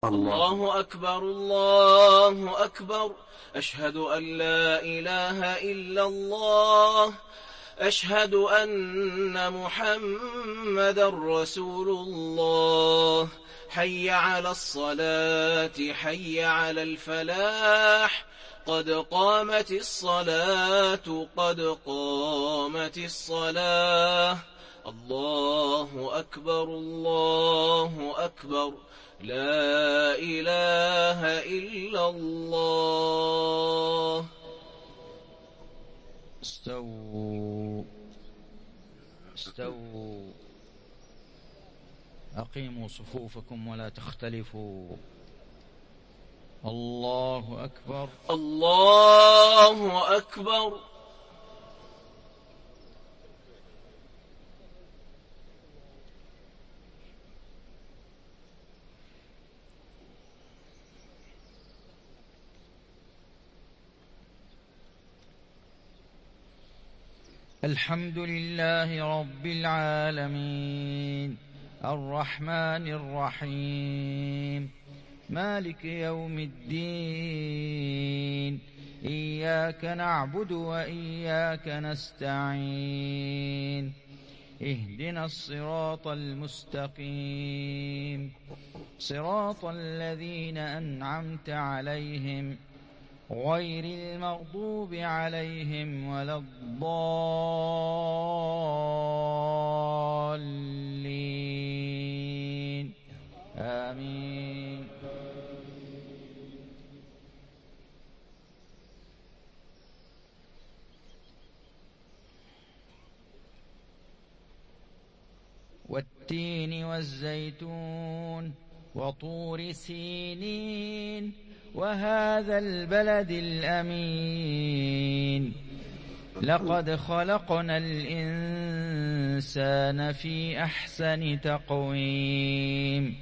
الله أكبر الله أكبر. أشهد أن لا إله إلا الله. أشهد أن محمدا رسول الله. حي على الصلاة حي على الفلاح. قد قامت الصلاة قد قامت الصلاة. الله أكبر الله أكبر. لا إله إلا الله. استووا استووا. أقيموا صفوفكم ولا تختلفوا. الله أكبر الله أكبر. الحمد لله رب العالمين الرحمن الرحيم مالك يوم الدين. إياك نعبد وإياك نستعين. اهدنا الصراط المستقيم صراط الذين أنعمت عليهم غير المغضوب عليهم ولا الضالين. آمين. والتين والزيتون وطور سينين وهذا البلد الأمين. لقد خلقنا الإنسان في أحسن تقويم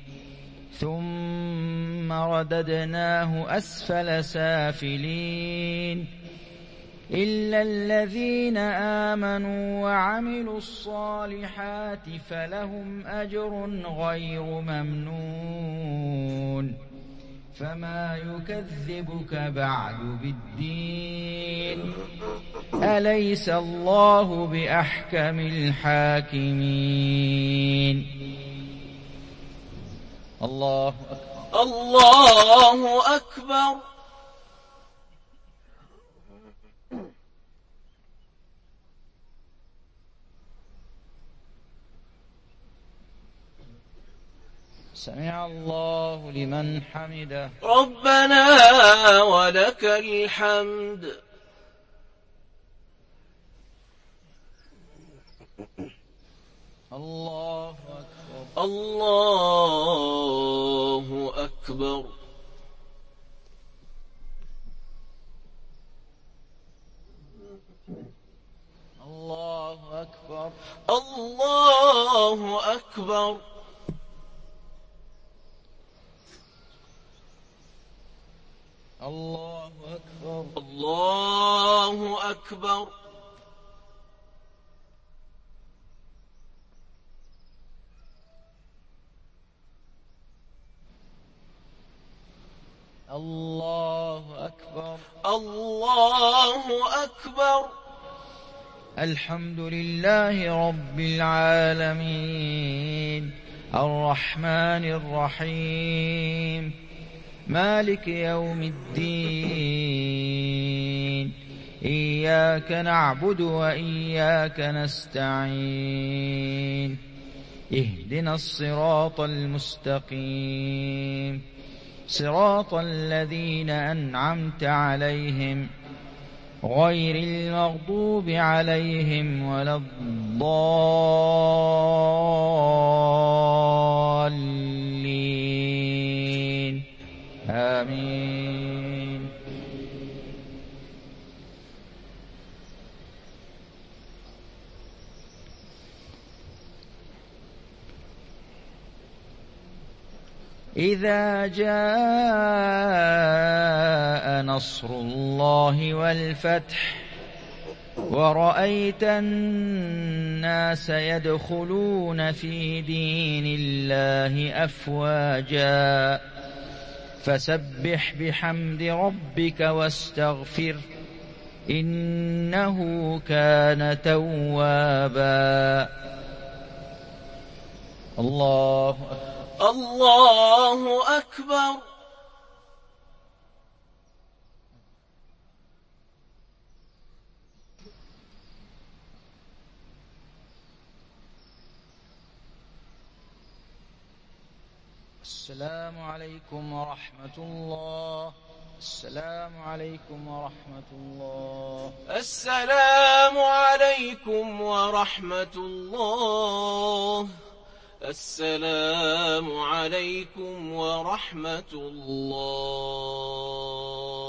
ثم رددناه أسفل سافلين إلا الذين آمنوا وعملوا الصالحات فلهم أجر غير ممنون. فما يكذبك بعد بالدين. أليس الله بأحكم الحاكمين. الله أكبر الله أكبر. سمع الله لمن حمده. ربنا ولك الحمد. الله أكبر الله أكبر. الله أكبر الله أكبر. الله أكبر الله أكبر. الله أكبر الله أكبر. الحمد لله رب العالمين الرحمن الرحيم مالك يوم الدين. إياك نعبد وإياك نستعين. اهدنا الصراط المستقيم صراط الذين أنعمت عليهم غير المغضوب عليهم ولا الضالين. آمين. إذا جاء نصر الله والفتح ورأيت الناس يدخلون في دين الله أفواجا فسبح بحمد ربك واستغفر إنه كان توابا. الله أكبر. الله أكبر. السلام عليكم ورحمة الله. السلام عليكم ورحمة الله. السلام عليكم ورحمة الله. السلام عليكم ورحمة الله.